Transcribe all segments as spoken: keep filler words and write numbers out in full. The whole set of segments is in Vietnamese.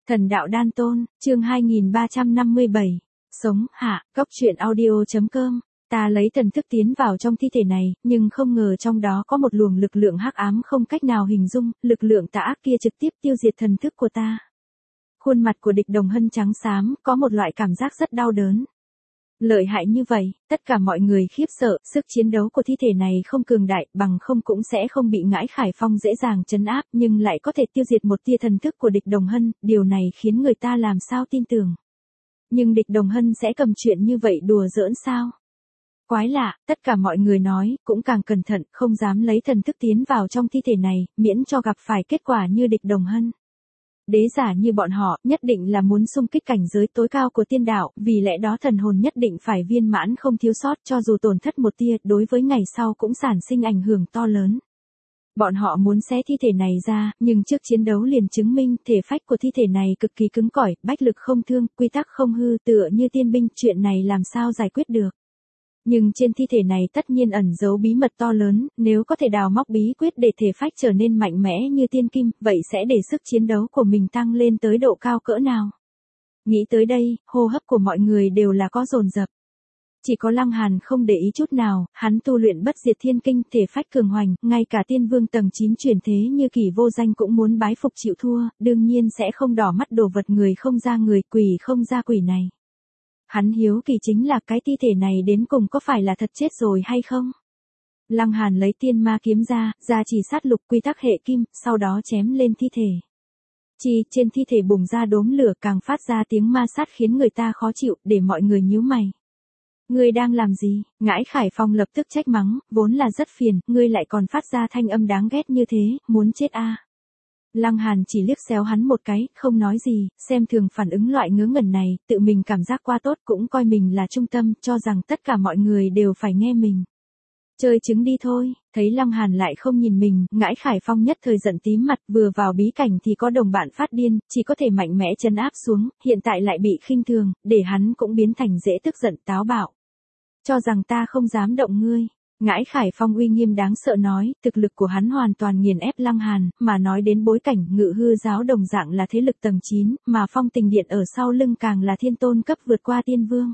Thần đạo đan tôn, chương hai nghìn ba trăm năm mươi bảy. Sống, hạ, cốc truyện audio.com. Ta lấy thần thức tiến vào trong thi thể này, nhưng không ngờ trong đó có một luồng lực lượng hắc ám không cách nào hình dung, lực lượng tà ác kia trực tiếp tiêu diệt thần thức của ta. Khuôn mặt của Địch Đồng Hân trắng xám, có một loại cảm giác rất đau đớn. Lợi hại như vậy, tất cả mọi người khiếp sợ, sức chiến đấu của thi thể này không cường đại, bằng không cũng sẽ không bị Ngãi Khải Phong dễ dàng trấn áp, nhưng lại có thể tiêu diệt một tia thần thức của Địch Đồng Hân, điều này khiến người ta làm sao tin tưởng. Nhưng Địch Đồng Hân sẽ cầm chuyện như vậy đùa giỡn sao? Quái lạ, tất cả mọi người nói, cũng càng cẩn thận, không dám lấy thần thức tiến vào trong thi thể này, miễn cho gặp phải kết quả như Địch Đồng Hân. Đế giả như bọn họ, nhất định là muốn xung kích cảnh giới tối cao của tiên đạo, vì lẽ đó thần hồn nhất định phải viên mãn không thiếu sót, cho dù tổn thất một tia, đối với ngày sau cũng sản sinh ảnh hưởng to lớn. Bọn họ muốn xé thi thể này ra, nhưng trước chiến đấu liền chứng minh, thể phách của thi thể này cực kỳ cứng cỏi, bách lực không thương, quy tắc không hư, tựa như tiên binh, chuyện này làm sao giải quyết được. Nhưng trên thi thể này tất nhiên ẩn giấu bí mật to lớn, nếu có thể đào móc bí quyết để thể phách trở nên mạnh mẽ như tiên kim, vậy sẽ để sức chiến đấu của mình tăng lên tới độ cao cỡ nào. Nghĩ tới đây, hô hấp của mọi người đều là có dồn dập. Chỉ có Lăng Hàn không để ý chút nào, hắn tu luyện bất diệt thiên kinh, thể phách cường hoành, ngay cả tiên vương tầng chín chuyển thế như Kỳ Vô Danh cũng muốn bái phục chịu thua, đương nhiên sẽ không đỏ mắt đồ vật người không ra người, quỷ không ra quỷ này. Hắn hiếu kỳ chính là cái thi thể này đến cùng có phải là thật chết rồi hay không? Lăng Hàn lấy tiên ma kiếm ra, ra chỉ sát lục quy tắc hệ kim, sau đó chém lên thi thể. Chi, trên thi thể bùng ra đốm lửa càng phát ra tiếng ma sát khiến người ta khó chịu, để mọi người nhíu mày. Ngươi đang làm gì? Ngãi Khải Phong lập tức trách mắng, vốn là rất phiền, ngươi lại còn phát ra thanh âm đáng ghét như thế, muốn chết a? À? Lăng Hàn chỉ liếc xéo hắn một cái, không nói gì, xem thường phản ứng loại ngớ ngẩn này, tự mình cảm giác qua tốt cũng coi mình là trung tâm, cho rằng tất cả mọi người đều phải nghe mình. Chơi trứng đi thôi, thấy Lăng Hàn lại không nhìn mình, Ngãi Khải Phong nhất thời giận tím mặt, vừa vào bí cảnh thì có đồng bạn phát điên, chỉ có thể mạnh mẽ trấn áp xuống, hiện tại lại bị khinh thường, để hắn cũng biến thành dễ tức giận táo bạo. Cho rằng ta không dám động ngươi. Ngãi Khải Phong uy nghiêm đáng sợ nói, thực lực của hắn hoàn toàn nghiền ép Lăng Hàn, mà nói đến bối cảnh Ngự Hư giáo đồng dạng là thế lực tầng chín, mà Phong Tình Điện ở sau lưng càng là thiên tôn cấp vượt qua tiên vương.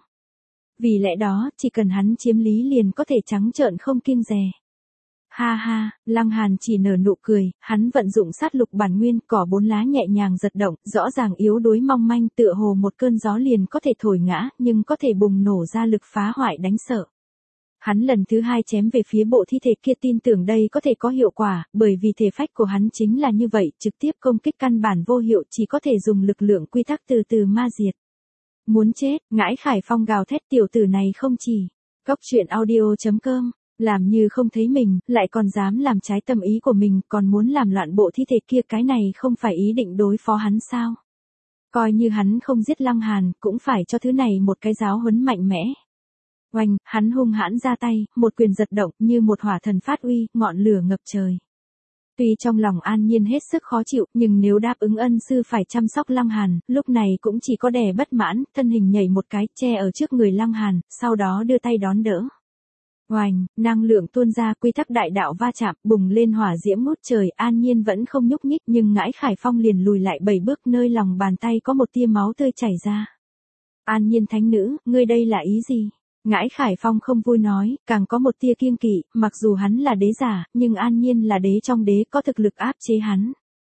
Vì lẽ đó, chỉ cần hắn chiếm lý liền có thể trắng trợn không kiêng dè. Ha ha, Lăng Hàn chỉ nở nụ cười, hắn vận dụng sát lục bản nguyên, cỏ bốn lá nhẹ nhàng giật động, rõ ràng yếu đuối mong manh, tựa hồ một cơn gió liền có thể thổi ngã, nhưng có thể bùng nổ ra lực phá hoại đánh sợ. Hắn lần thứ hai chém về phía bộ thi thể kia, tin tưởng đây có thể có hiệu quả, bởi vì thể phách của hắn chính là như vậy, trực tiếp công kích căn bản vô hiệu, chỉ có thể dùng lực lượng quy tắc từ từ ma diệt. Muốn chết, Ngãi Khải Phong gào thét, tiểu tử này không chỉ. Cốc truyện audio.com, làm như không thấy mình, lại còn dám làm trái tâm ý của mình, còn muốn làm loạn bộ thi thể kia, cái này không phải ý định đối phó hắn sao? Coi như hắn không giết Lăng Hàn, cũng phải cho thứ này một cái giáo huấn mạnh mẽ. Oanh, hắn hung hãn ra tay, một quyền giật động như một hỏa thần phát uy, ngọn lửa ngập trời. Tuy trong lòng An Nhiên hết sức khó chịu, nhưng nếu đáp ứng ân sư phải chăm sóc Lăng Hàn, lúc này cũng chỉ có đè bất mãn, thân hình nhảy một cái, che ở trước người Lăng Hàn, sau đó đưa tay đón đỡ. Oanh, năng lượng tuôn ra, quy tắc đại đạo va chạm, bùng lên hỏa diễm ngút trời, An Nhiên vẫn không nhúc nhích, nhưng Ngãi Khải Phong liền lùi lại bảy bước, nơi lòng bàn tay có một tia máu tươi chảy ra. An Nhiên thánh nữ, ngươi đây là ý gì? Ngãi Khải Phong không vui nói, càng có một tia kiêng kỵ, mặc dù hắn là đế giả, nhưng An Nhiên là đế trong đế, có thực lực áp chế hắn.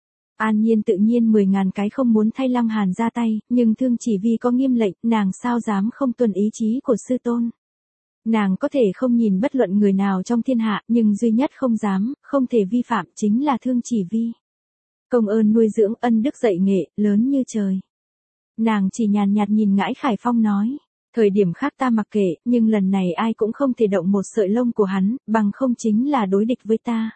An Nhiên tự nhiên mười ngàn cái không muốn thay Lăng Hàn ra tay, nhưng Thương Chỉ Vi có nghiêm lệnh, nàng sao dám không tuân ý chí của sư tôn. Nàng có thể không nhìn bất luận người nào trong thiên hạ, nhưng duy nhất không dám, không thể vi phạm chính là Thương Chỉ Vi. Công ơn nuôi dưỡng, ân đức dạy nghệ, lớn như trời. Nàng chỉ nhàn nhạt nhìn Ngãi Khải Phong nói. Thời điểm khác ta mặc kệ, nhưng lần này ai cũng không thể động một sợi lông của hắn, bằng không chính là đối địch với ta.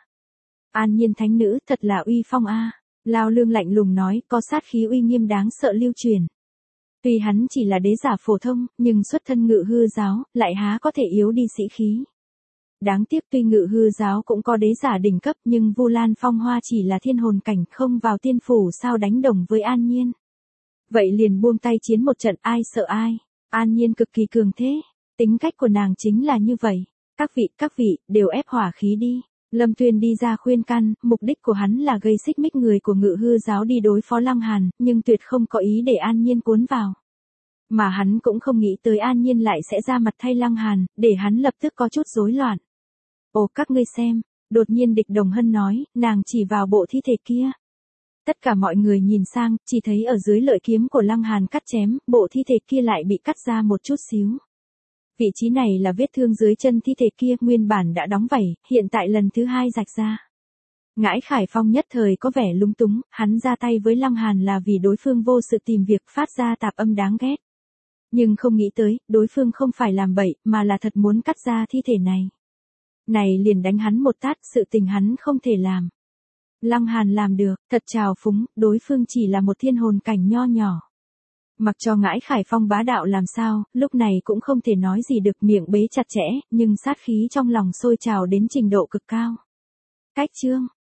An Nhiên thánh nữ, thật là uy phong a. À. Lao Lương lạnh lùng nói, có sát khí uy nghiêm đáng sợ lưu truyền. Tuy hắn chỉ là đế giả phổ thông, nhưng xuất thân Ngự Hư giáo, lại há có thể yếu đi sĩ khí. Đáng tiếc tuy Ngự Hư giáo cũng có đế giả đỉnh cấp, nhưng Vu Lan Phong Hoa chỉ là thiên hồn cảnh, không vào tiên phủ sao đánh đồng với An Nhiên. Vậy liền buông tay chiến một trận, ai sợ ai. An Nhiên cực kỳ cường thế, tính cách của nàng chính là như vậy. Các vị, các vị, đều ép hỏa khí đi. Lâm Tuyên đi ra khuyên can, mục đích của hắn là gây xích mích người của Ngự Hư giáo đi đối phó Lăng Hàn, nhưng tuyệt không có ý để An Nhiên cuốn vào. Mà hắn cũng không nghĩ tới An Nhiên lại sẽ ra mặt thay Lăng Hàn, để hắn lập tức có chút rối loạn. Ồ các ngươi xem, đột nhiên Địch Đồng Hân nói, nàng chỉ vào bộ thi thể kia. Tất cả mọi người nhìn sang, chỉ thấy ở dưới lợi kiếm của Lăng Hàn cắt chém, bộ thi thể kia lại bị cắt ra một chút xíu. Vị trí này là vết thương dưới chân thi thể kia, nguyên bản đã đóng vảy, hiện tại lần thứ hai rạch ra. Ngãi Khải Phong nhất thời có vẻ lúng túng, hắn ra tay với Lăng Hàn là vì đối phương vô sự tìm việc phát ra tạp âm đáng ghét. Nhưng không nghĩ tới, đối phương không phải làm bậy, mà là thật muốn cắt ra thi thể này. Này liền đánh hắn một tát, sự tình hắn không thể làm. Lăng Hàn làm được, thật trào phúng, đối phương chỉ là một thiên hồn cảnh nho nhỏ. Mặc cho Ngãi Khải Phong bá đạo làm sao, lúc này cũng không thể nói gì được, miệng bế chặt chẽ, nhưng sát khí trong lòng sôi trào đến trình độ cực cao. Cách chương